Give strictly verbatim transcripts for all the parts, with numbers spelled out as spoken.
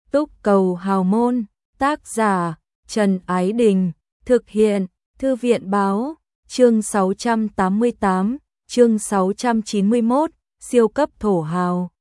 Túc Cầu Hào Môn, tác giả Trần Ái Đình, thực hiện Thư viện Báo, chương sáu trăm tám mươi tám, chương sáu trăm chín mươi mốt, siêu cấp thổ hào.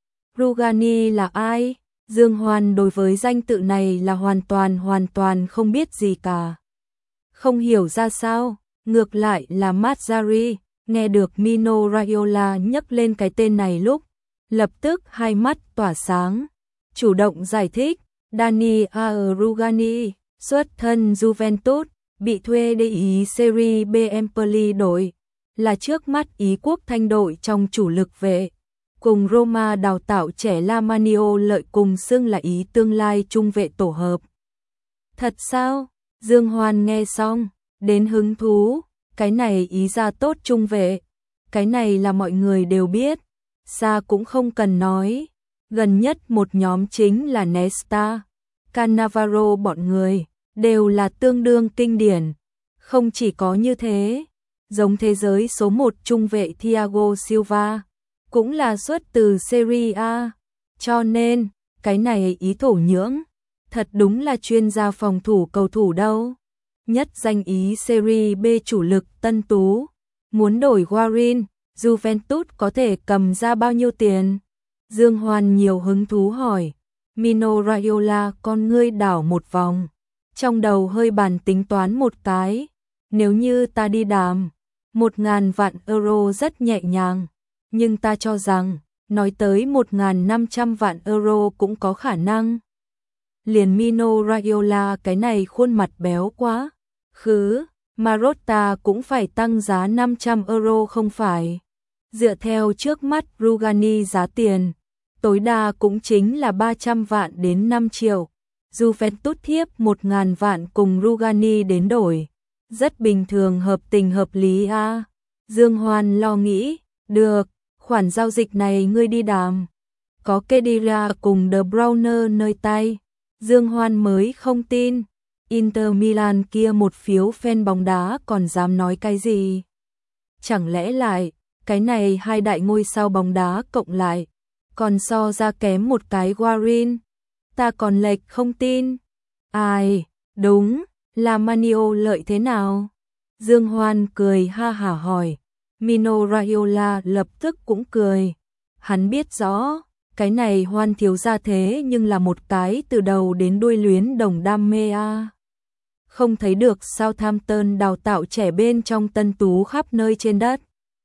Rugani là ai? Dương Hoan đối với danh tự này là hoàn toàn hoàn toàn không biết gì cả. Không hiểu ra sao, ngược lại là Matsuri, nghe được Mino Raiola nhắc lên cái tên này lúc, lập tức hai mắt tỏa sáng, chủ động giải thích, Dani Rugani, xuất thân Juventus, bị thuê để ý Serie B Empoli đội, là trước mắt Ý quốc thanh đội trong chủ lực vệ. Cùng Roma đào tạo trẻ Lamanio lợi cùng xưng là Ý tương lai trung vệ tổ hợp. Thật sao? Dương Hoan nghe xong, đến hứng thú, cái này Ý ra tốt trung vệ. Cái này là mọi người đều biết, xa cũng không cần nói. Gần nhất một nhóm chính là Nesta, Cannavaro bọn người, đều là tương đương kinh điển. Không chỉ có như thế, giống thế giới số một trung vệ Thiago Silva, cũng là xuất từ Serie A, cho nên, cái này Ý thổ nhưỡng, thật đúng là chuyên gia phòng thủ cầu thủ đâu. Nhất danh Ý Serie B chủ lực Tân Tú, muốn đổi Guarin, Juventus có thể cầm ra bao nhiêu tiền? Dương Hoan nhiều hứng thú hỏi, Mino Raiola con ngươi đảo một vòng, trong đầu hơi bàn tính toán một cái, nếu như ta đi đàm, một ngàn vạn euro rất nhẹ nhàng. Nhưng ta cho rằng, nói tới một nghìn năm trăm vạn euro cũng có khả năng. Liền Mino Raiola cái này khuôn mặt béo quá. Khứ, Marotta cũng phải tăng giá năm trăm euro không phải. Dựa theo trước mắt Rugani giá tiền, tối đa cũng chính là ba trăm vạn đến năm triệu. Juventus thiếp một nghìn vạn cùng Rugani đến đổi. Rất bình thường hợp tình hợp lý a. À. Dương Hoan lo nghĩ, được. Khoản giao dịch này ngươi đi đàm. Có Khedira cùng De Bruyne nơi tay. Dương Hoan mới không tin. Inter Milan kia một phiếu fan bóng đá còn dám nói cái gì? Chẳng lẽ lại, cái này hai đại ngôi sao bóng đá cộng lại, còn so ra kém một cái Guarin? Ta còn lệch không tin. Ai, đúng, là Manio lợi thế nào? Dương Hoan cười ha hả hỏi. Mino Raiola lập tức cũng cười. Hắn biết rõ, cái này Hoan thiếu gia thế nhưng là một cái từ đầu đến đuôi luyến đồng đam mê a. À. Không thấy được Southampton đào tạo trẻ bên trong Tân Tú khắp nơi trên đất.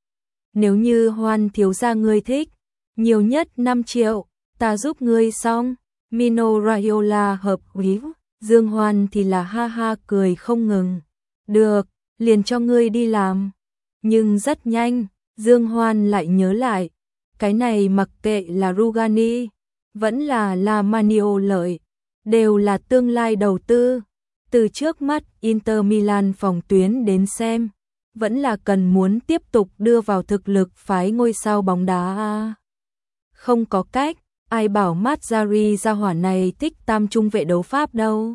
Nếu như Hoan thiếu gia ngươi thích, nhiều nhất năm triệu, ta giúp ngươi xong. Mino Raiola hợp ý, Dương Hoan thì là ha ha cười không ngừng. Được, liền cho ngươi đi làm. Nhưng rất nhanh, Dương Hoan lại nhớ lại, cái này mặc kệ là Rugani, vẫn là Lamanio lợi, đều là tương lai đầu tư. Từ trước mắt Inter Milan phòng tuyến đến xem, vẫn là cần muốn tiếp tục đưa vào thực lực phái ngôi sao bóng đá a. Không có cách, ai bảo Matsuri ra hỏa này thích tam trung vệ đấu Pháp đâu.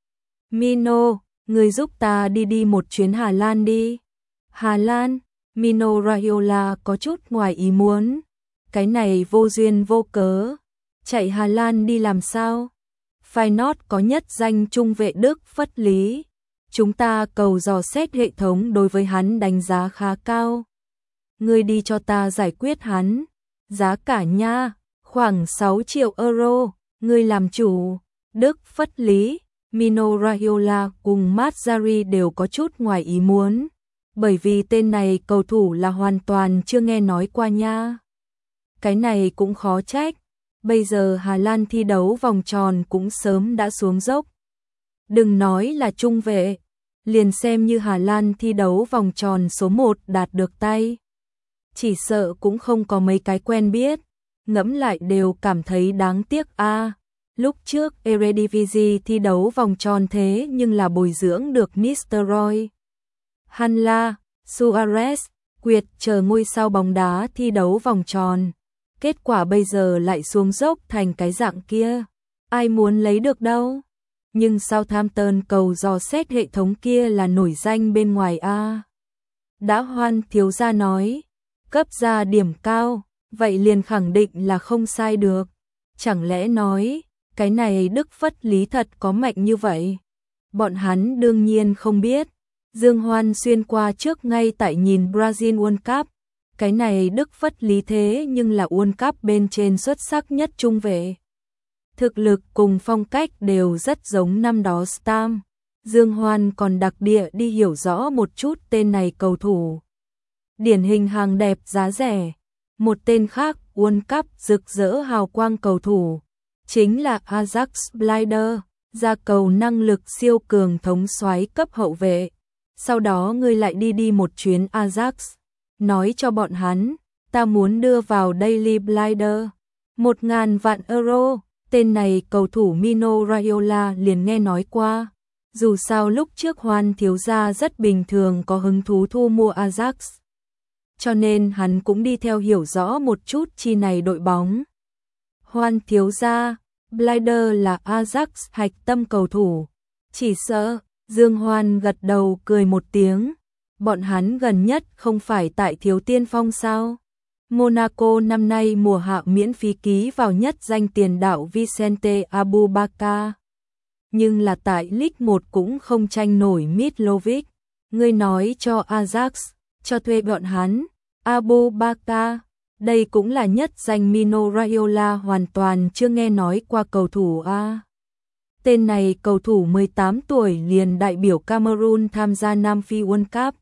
Mino, người giúp ta đi đi một chuyến Hà Lan đi. Hà Lan, Mino Raiola có chút ngoài ý muốn. Cái này vô duyên vô cớ. Chạy Hà Lan đi làm sao? Feyenoord có nhất danh trung vệ Đức Phất Lý. Chúng ta cầu dò xét hệ thống đối với hắn đánh giá khá cao. Ngươi đi cho ta giải quyết hắn. Giá cả nha, khoảng sáu triệu euro. Ngươi làm chủ. Đức Phất Lý, Mino Raiola cùng Matsuri đều có chút ngoài ý muốn. Bởi vì tên này cầu thủ là hoàn toàn chưa nghe nói qua nha. Cái này cũng khó trách. Bây giờ Hà Lan thi đấu vòng tròn cũng sớm đã xuống dốc. Đừng nói là trung vệ, liền xem như Hà Lan thi đấu vòng tròn số một đạt được tay. Chỉ sợ cũng không có mấy cái quen biết, ngẫm lại đều cảm thấy đáng tiếc a. À, lúc trước Eredivisie thi đấu vòng tròn thế nhưng là bồi dưỡng được Nistelrooy, Hanla, Suarez, Quyệt chờ ngôi sao bóng đá thi đấu vòng tròn. Kết quả bây giờ lại xuống dốc thành cái dạng kia. Ai muốn lấy được đâu. Nhưng Southampton cầu dò xét hệ thống kia là nổi danh bên ngoài a. Đã Hoan thiếu gia nói, cấp ra điểm cao, vậy liền khẳng định là không sai được. Chẳng lẽ nói, Cái này Đức Phất Lý thật có mạnh như vậy? Bọn hắn đương nhiên không biết. Dương Hoan xuyên qua trước ngay tại nhìn Brazil World Cup. Cái này Đức Phất Lý thế nhưng là World Cup bên trên xuất sắc nhất trung vệ. Thực lực cùng phong cách đều rất giống năm đó Stam. Dương Hoan còn đặc địa đi hiểu rõ một chút tên này cầu thủ. Điển hình hàng đẹp giá rẻ. Một tên khác World Cup rực rỡ hào quang cầu thủ chính là Ajax Blinder, ra cầu năng lực siêu cường thống soái cấp hậu vệ. Sau đó ngươi lại đi đi một chuyến Ajax, nói cho bọn hắn, ta muốn đưa vào Daily Blinder, một ngàn vạn euro. Tên này cầu thủ Mino Raiola liền nghe nói qua. Dù sao lúc trước Hoan thiếu gia rất bình thường có hứng thú thu mua Ajax, cho nên hắn cũng đi theo hiểu rõ một chút chi này đội bóng. Hoan thiếu gia, Blinder là Ajax hạch tâm cầu thủ. Chỉ sợ, Dương Hoan gật đầu cười một tiếng. Bọn hắn gần nhất không phải tại thiếu tiên phong sao? Monaco năm nay mùa hạ miễn phí ký vào nhất danh tiền đạo Vicente Abubakar. Nhưng là tại League một cũng không tranh nổi Mitrovic. Ngươi nói cho Ajax, cho thuê bọn hắn. Abubakar, đây cũng là nhất danh Mino Raiola hoàn toàn chưa nghe nói qua cầu thủ A. Tên này cầu thủ mười tám tuổi liền đại biểu Cameroon tham gia Nam Phi World Cup.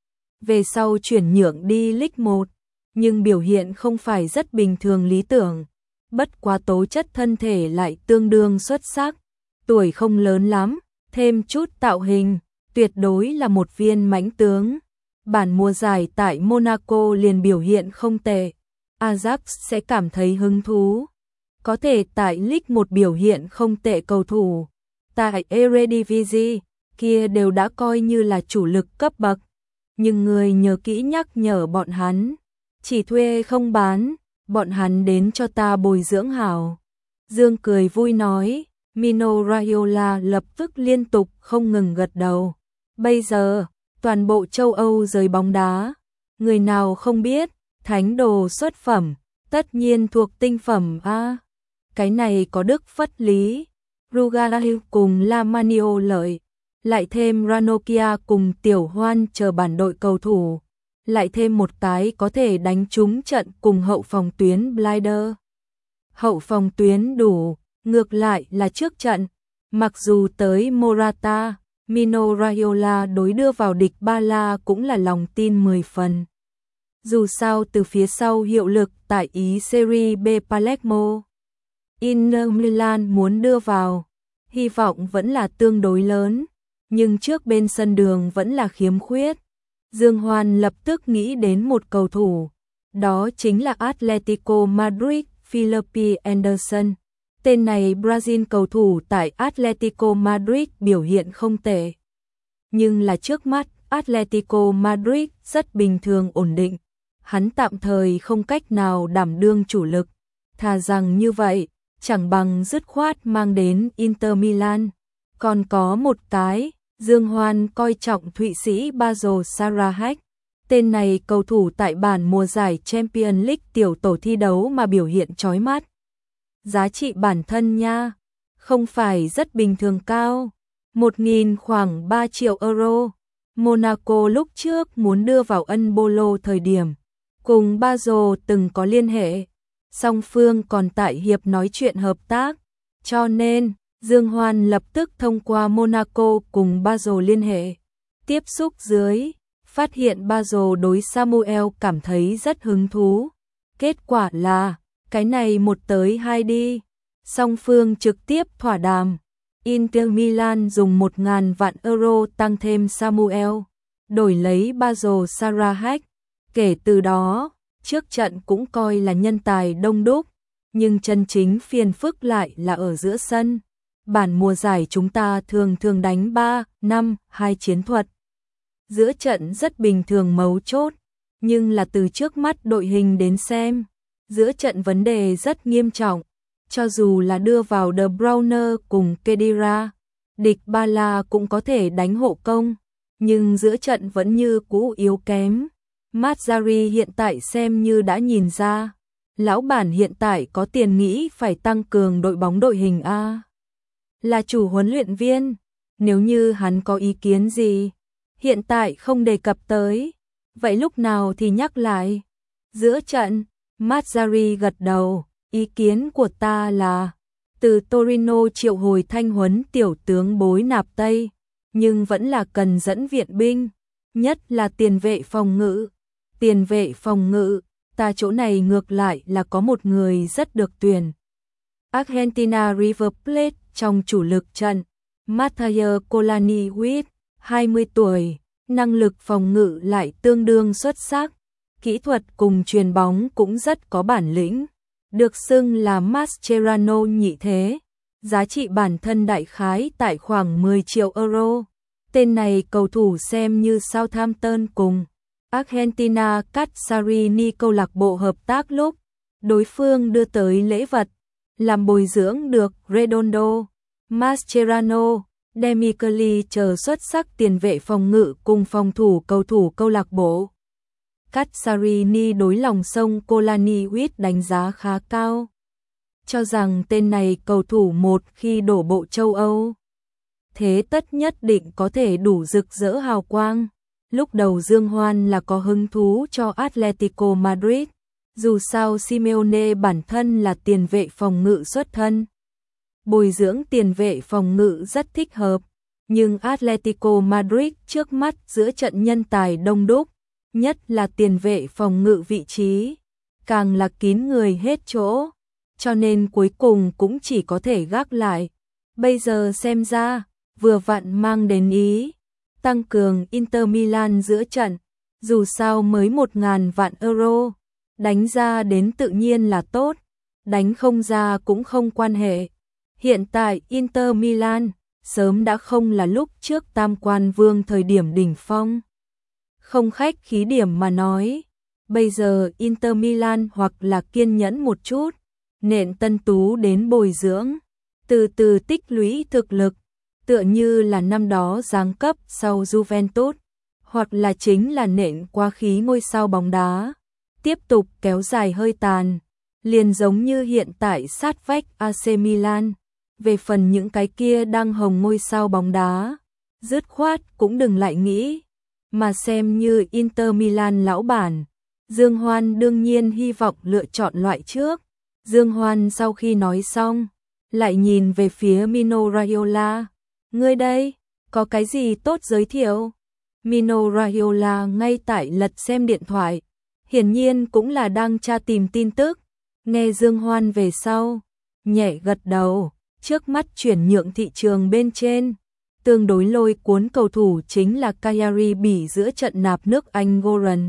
Về sau chuyển nhượng đi League một, nhưng biểu hiện không phải rất bình thường lý tưởng. Bất quá tố chất thân thể lại tương đương xuất sắc. Tuổi không lớn lắm, thêm chút tạo hình, tuyệt đối là một viên mãnh tướng. Bản mùa giải tại Monaco liền biểu hiện không tệ. Ajax sẽ cảm thấy hứng thú. Có thể tại League một biểu hiện không tệ cầu thủ. Tại Eredivisie, kia đều đã coi như là chủ lực cấp bậc. Nhưng người nhớ kỹ nhắc nhở bọn hắn. Chỉ thuê không bán, bọn hắn đến cho ta bồi dưỡng hảo. Dương cười vui nói, Mino Raiola lập tức liên tục không ngừng gật đầu. Bây giờ, toàn bộ châu Âu giới bóng đá, người nào không biết, thánh đồ xuất phẩm, tất nhiên thuộc tinh phẩm A. Cái này có Đức Phất Lý, Ruggiero cùng Lamanio lợi, lại thêm Ranocchia cùng Tiểu Hoan chờ bản đội cầu thủ, lại thêm một cái có thể đánh trúng trận cùng hậu phòng tuyến Blinder. Hậu phòng tuyến đủ, ngược lại là trước trận, mặc dù tới Morata, Mino Raiola đối đưa vào địch Ba La cũng là lòng tin mười phần. Dù sao từ phía sau hiệu lực tại Ý Serie B Palermo, Inter Milan muốn đưa vào, hy vọng vẫn là tương đối lớn, nhưng trước bên sân đường vẫn là khiếm khuyết. Dương Hoan lập tức nghĩ đến một cầu thủ, đó chính là Atletico Madrid, Philippe Anderson. Tên này Brazil cầu thủ tại Atletico Madrid biểu hiện không tệ. Nhưng là trước mắt, Atletico Madrid rất bình thường ổn định. Hắn tạm thời không cách nào đảm đương chủ lực. Thà rằng như vậy, chẳng bằng dứt khoát mang đến Inter Milan. Còn có một cái, Dương Hoan coi trọng Thụy Sĩ Basel Sarahek. Tên này cầu thủ tại bản mùa giải Champions League tiểu tổ thi đấu mà biểu hiện chói mắt. Giá trị bản thân nha, không phải rất bình thường cao. Một nghìn khoảng ba triệu euro. Monaco lúc trước muốn đưa vào Ân Bolo thời điểm. Cùng Basel từng có liên hệ. Song phương còn tại hiệp nói chuyện hợp tác. Cho nên, Dương Hoan lập tức thông qua Monaco cùng Basel liên hệ. Tiếp xúc dưới, phát hiện Basel đối Samuel cảm thấy rất hứng thú. Kết quả là, cái này một tới hai đi. Song phương trực tiếp thỏa đàm. Inter Milan dùng một ngàn vạn euro tăng thêm Samuel, đổi lấy Basel Sarahek. Kể từ đó, trước trận cũng coi là nhân tài đông đúc, nhưng chân chính phiền phức lại là ở giữa sân. Bản mùa giải chúng ta thường thường đánh ba, năm, hai chiến thuật. Giữa trận rất bình thường mấu chốt, nhưng là từ trước mắt đội hình đến xem, giữa trận vấn đề rất nghiêm trọng. Cho dù là đưa vào De Bruyne cùng Khedira, địch Ba La cũng có thể đánh hộ công, nhưng giữa trận vẫn như cũ yếu kém. Mazzarri hiện tại xem như đã nhìn ra, Lão bản hiện tại có tiền nghĩ phải tăng cường đội bóng đội hình a. Là chủ huấn luyện viên, nếu như hắn có ý kiến gì, hiện tại không đề cập tới, vậy lúc nào thì nhắc lại. Giữa trận, Mazzarri gật đầu, ý kiến của ta là từ Torino triệu hồi thanh huấn tiểu tướng bối nạp Tây, nhưng vẫn là cần dẫn viện binh, nhất là tiền vệ phòng ngự. Tiền vệ phòng ngự, ta chỗ này ngược lại là có một người rất được tuyển. Argentina River Plate trong chủ lực trận, Matteo Colani-Huit, hai mươi tuổi, năng lực phòng ngự lại tương đương xuất sắc, kỹ thuật cùng chuyền bóng cũng rất có bản lĩnh, được xưng là Mascherano nhị thế, giá trị bản thân đại khái tại khoảng mười triệu euro. Tên này cầu thủ xem như Southampton cùng Argentina Cagliari câu lạc bộ hợp tác lúc đối phương đưa tới lễ vật, làm bồi dưỡng được Redondo, Mascherano, Demichelis chờ xuất sắc tiền vệ phòng ngự cùng phòng thủ cầu thủ câu lạc bộ. Cagliari đối lòng sông Colani-Huit đánh giá khá cao, cho rằng tên này cầu thủ một khi đổ bộ châu Âu, thế tất nhất định có thể đủ rực rỡ hào quang. Lúc đầu Dương Hoan là có hứng thú cho Atletico Madrid, dù sao Simeone bản thân là tiền vệ phòng ngự xuất thân. Bồi dưỡng tiền vệ phòng ngự rất thích hợp, nhưng Atletico Madrid trước mắt giữa trận nhân tài đông đúc, nhất là tiền vệ phòng ngự vị trí, càng là kín người hết chỗ, cho nên cuối cùng cũng chỉ có thể gác lại. Bây giờ xem ra, vừa vặn mang đến ý tăng cường Inter Milan giữa trận, dù sao mới một ngàn vạn euro, đánh ra đến tự nhiên là tốt, đánh không ra cũng không quan hệ. Hiện tại Inter Milan sớm đã không là lúc trước tam quan vương thời điểm đỉnh phong. Không khách khí điểm mà nói, bây giờ Inter Milan hoặc là kiên nhẫn một chút, nện tân tú đến bồi dưỡng, từ từ tích lũy thực lực, tựa như là năm đó giáng cấp sau Juventus, hoặc là chính là nện quá khí ngôi sao bóng đá, tiếp tục kéo dài hơi tàn, liền giống như hiện tại sát vách a xê Milan. Về phần những cái kia đang hồng ngôi sao bóng đá, dứt khoát cũng đừng lại nghĩ, mà xem như Inter Milan lão bản. Dương Hoan đương nhiên hy vọng lựa chọn loại trước. Dương Hoan sau khi nói xong, lại nhìn về phía Mino Raiola. Ngươi đây, có cái gì tốt giới thiệu? Mino Raiola ngay tại lật xem điện thoại, hiển nhiên cũng là đang tra tìm tin tức. Nghe Dương Hoan về sau, nhẹ gật đầu, trước mắt chuyển nhượng thị trường bên trên. Tương đối lôi cuốn cầu thủ chính là Cagliari Bỉ giữa trận nạp nước Anh Goran.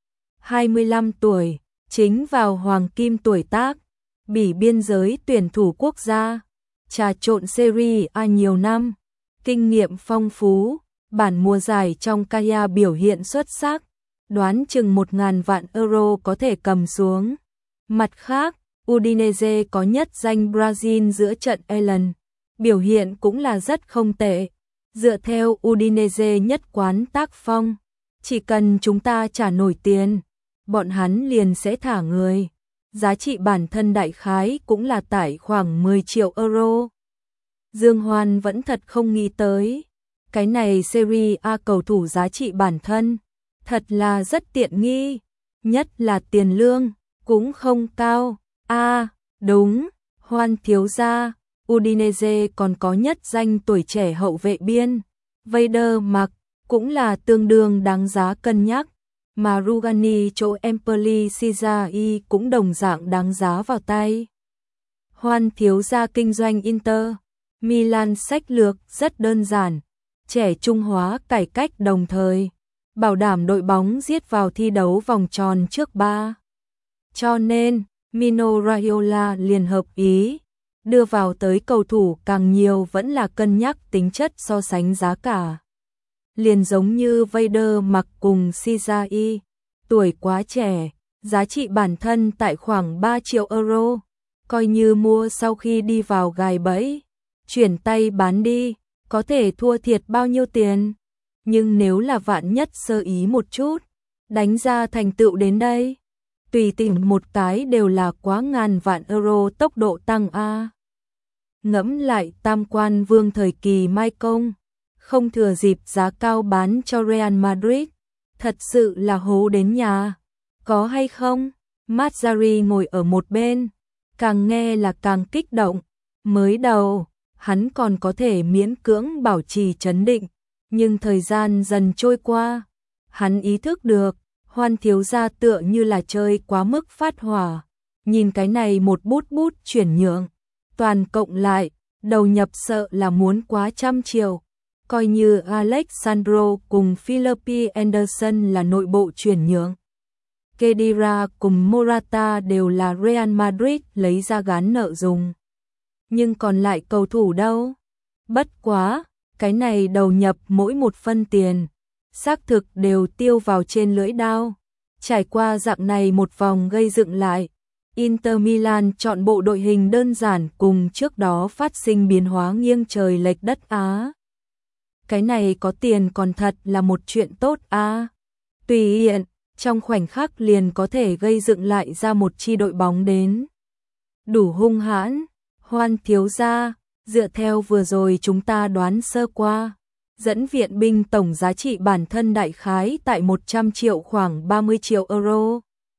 hai mươi lăm tuổi, chính vào hoàng kim tuổi tác, Bỉ biên giới tuyển thủ quốc gia, trà trộn Serie A nhiều năm, kinh nghiệm phong phú, bản mùa giải trong Cagliari biểu hiện xuất sắc, đoán chừng một ngàn vạn euro có thể cầm xuống. Mặt khác, Udinese có nhất danh Brazil giữa trận Allen, biểu hiện cũng là rất không tệ. Dựa theo Udinese nhất quán tác phong, chỉ cần chúng ta trả nổi tiền, bọn hắn liền sẽ thả người. Giá trị bản thân đại khái cũng là tại khoảng mười triệu euro. Dương Hoan vẫn thật không nghĩ tới, cái này Serie A cầu thủ giá trị bản thân, thật là rất tiện nghi, nhất là tiền lương, cũng không cao. A, à, đúng, Hoan thiếu gia, Udinese còn có nhất danh tuổi trẻ hậu vệ biên, Vader Mặc, cũng là tương đương đáng giá cân nhắc, mà Rugani chỗ Empoli Cagliari cũng đồng dạng đáng giá vào tay. Hoan thiếu gia kinh doanh Inter Milan sách lược rất đơn giản, trẻ trung hóa cải cách đồng thời, bảo đảm đội bóng giết vào thi đấu vòng tròn trước ba. Cho nên, Mino Raiola liền hợp ý, đưa vào tới cầu thủ càng nhiều vẫn là cân nhắc tính chất so sánh giá cả. Liền giống như Vader Mặc cùng Cagliari, tuổi quá trẻ, giá trị bản thân tại khoảng ba triệu euro, coi như mua sau khi đi vào gài bẫy, chuyển tay bán đi, có thể thua thiệt bao nhiêu tiền. Nhưng nếu là vạn nhất sơ ý một chút, đánh ra thành tựu đến đây, Tùy tiện một cái đều là quá ngàn vạn euro tốc độ tăng a. Ngẫm lại tam quan vương thời kỳ Mai Công, không thừa dịp giá cao bán cho Real Madrid, thật sự là hố đến nhà, có hay không? Mazzarri ngồi ở một bên, càng nghe là càng kích động, mới đầu, hắn còn có thể miễn cưỡng bảo trì trấn định, nhưng thời gian dần trôi qua, hắn ý thức được, Hoan thiếu gia tựa như là chơi quá mức phát hỏa, nhìn cái này một bút bút chuyển nhượng, toàn cộng lại, đầu nhập sợ là muốn quá trăm triệu. Coi như Alexandro cùng Philippi Anderson là nội bộ chuyển nhượng. Khedira cùng Morata đều là Real Madrid lấy ra gán nợ dùng. Nhưng còn lại cầu thủ đâu? Bất quá, cái này đầu nhập mỗi một phân tiền, xác thực đều tiêu vào trên lưỡi đao. Trải qua dạng này một vòng gây dựng lại, Inter Milan chọn bộ đội hình đơn giản cùng trước đó phát sinh biến hóa nghiêng trời lệch đất Á. Cái này có tiền còn thật là một chuyện tốt a. Tùy hiện, trong khoảnh khắc liền có thể gây dựng lại ra một chi đội bóng đến. Đủ hung hãn, Hoan thiếu gia, dựa theo vừa rồi chúng ta đoán sơ qua, dẫn viện binh tổng giá trị bản thân đại khái tại một trăm triệu khoảng ba mươi triệu euro.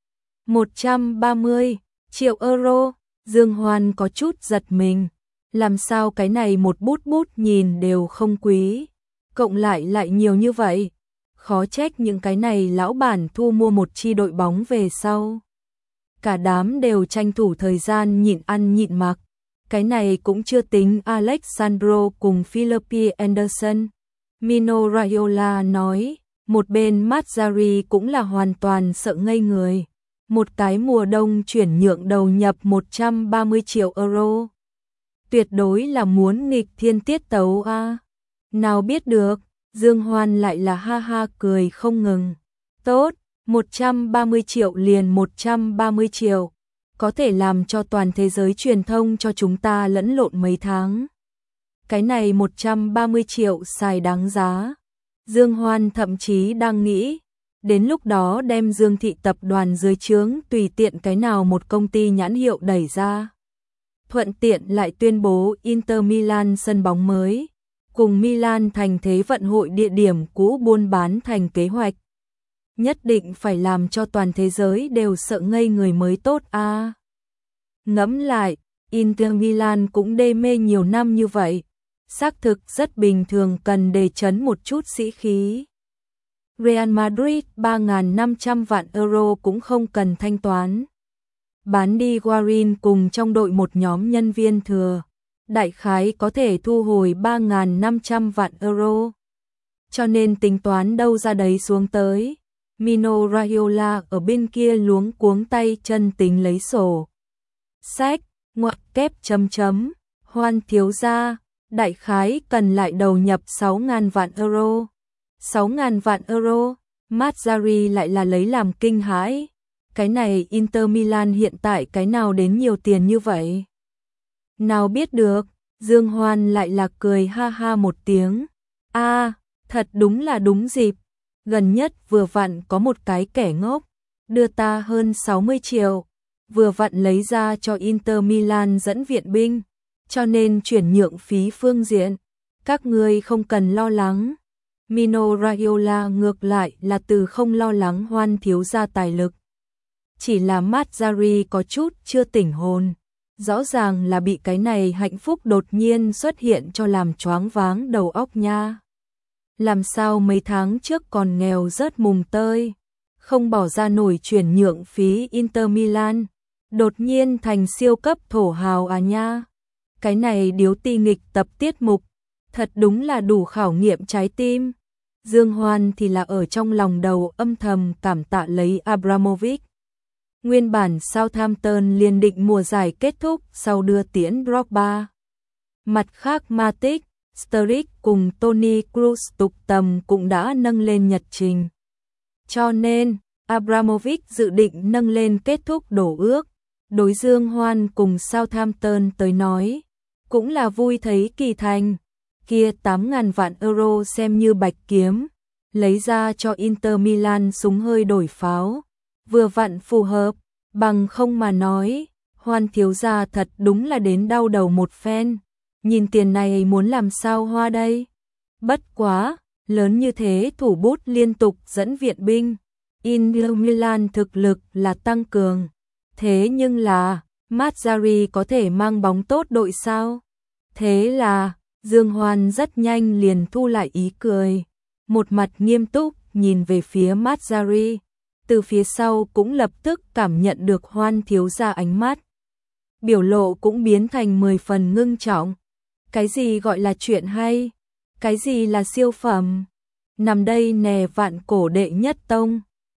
một trăm ba mươi triệu euro, Dương Hoan có chút giật mình, làm sao cái này một bút bút nhìn đều không quý, cộng lại lại nhiều như vậy, khó trách những cái này lão bản thu mua một chi đội bóng về sau. Cả đám đều tranh thủ thời gian nhịn ăn nhịn mặc, cái này cũng chưa tính Alexandro cùng Philippi Anderson. Mino Raiola nói, một bên Mazzarri cũng là hoàn toàn sợ ngây người. Một cái mùa đông chuyển nhượng đầu nhập một trăm ba mươi triệu euro. Tuyệt đối là muốn nghịch thiên tiết tấu a. Nào biết được, Dương Hoan lại là ha ha cười không ngừng. Tốt, một trăm ba mươi triệu liền một trăm ba mươi triệu. Có thể làm cho toàn thế giới truyền thông cho chúng ta lẫn lộn mấy tháng. Cái này một trăm ba mươi triệu xài đáng giá. Dương Hoan thậm chí đang nghĩ, đến lúc đó đem Dương thị tập đoàn dưới trướng tùy tiện cái nào một công ty nhãn hiệu đẩy ra. Thuận tiện lại tuyên bố Inter Milan sân bóng mới, cùng Milan thành thế vận hội địa điểm cũ buôn bán thành kế hoạch. Nhất định phải làm cho toàn thế giới đều sợ ngây người mới tốt a. À. Ngẫm lại, Inter Milan cũng đê mê nhiều năm như vậy, xác thực rất bình thường cần đề chấn một chút sĩ khí. Real Madrid ba nghìn năm trăm vạn euro cũng không cần thanh toán. Bán đi Guarin cùng trong đội một nhóm nhân viên thừa, đại khái có thể thu hồi ba nghìn năm trăm vạn euro. Cho nên tính toán đâu ra đấy xuống tới. Mino Raiola ở bên kia luống cuống tay chân tính lấy sổ. Sách, ngoặc kép chấm chấm, Hoan thiếu gia, đại khái cần lại đầu nhập sáu nghìn vạn euro. sáu nghìn vạn euro, Mazzarri lại là lấy làm kinh hãi. Cái này Inter Milan hiện tại cái nào đến nhiều tiền như vậy? Nào biết được, Dương Hoan lại là cười ha ha một tiếng. A, à, thật đúng là đúng dịp. Gần nhất vừa vặn có một cái kẻ ngốc, đưa ta hơn sáu mươi triệu, vừa vặn lấy ra cho Inter Milan dẫn viện binh, cho nên chuyển nhượng phí phương diện. Các ngươi không cần lo lắng. Mino Raiola ngược lại là từ không lo lắng Hoan thiếu gia tài lực. Chỉ là Mazzarri có chút chưa tỉnh hồn, rõ ràng là bị cái này hạnh phúc đột nhiên xuất hiện cho làm choáng váng đầu óc nha. Làm sao mấy tháng trước còn nghèo rớt mùng tơi, không bỏ ra nổi chuyển nhượng phí Inter Milan, đột nhiên thành siêu cấp thổ hào à nha. Cái này điếu ti nghịch tập tiết mục, thật đúng là đủ khảo nghiệm trái tim. Dương Hoan thì là ở trong lòng đầu âm thầm cảm tạ lấy Abramovich. Nguyên bản Southampton liền định mùa giải kết thúc sau đưa tiễn Drogba. Mặt khác Matic, Sturridge cùng Toni Kroos tục tầm cũng đã nâng lên nhật trình. Cho nên, Abramovich dự định nâng lên kết thúc đổ ước. Đối Dương Hoan cùng Southampton tới nói, cũng là vui thấy kỳ thành. Kia tám nghìn vạn euro xem như bạch kiếm, lấy ra cho Inter Milan súng hơi đổi pháo, vừa vặn phù hợp. Bằng không mà nói, Hoan thiếu gia thật đúng là đến đau đầu một phen. Nhìn tiền này muốn làm sao hoa đây? Bất quá, lớn như thế thủ bút liên tục dẫn viện binh. Inter Milan thực lực là tăng cường. Thế nhưng là, Mazzarri có thể mang bóng tốt đội sao? Thế là, Dương Hoan rất nhanh liền thu lại ý cười. Một mặt nghiêm túc nhìn về phía Mazzarri. Từ phía sau cũng lập tức cảm nhận được Hoan thiếu gia ánh mắt. Biểu lộ cũng biến thành mười phần ngưng trọng. Cái gì gọi là chuyện hay? Cái gì là siêu phẩm? Nằm đây nè vạn cổ đệ nhất tông.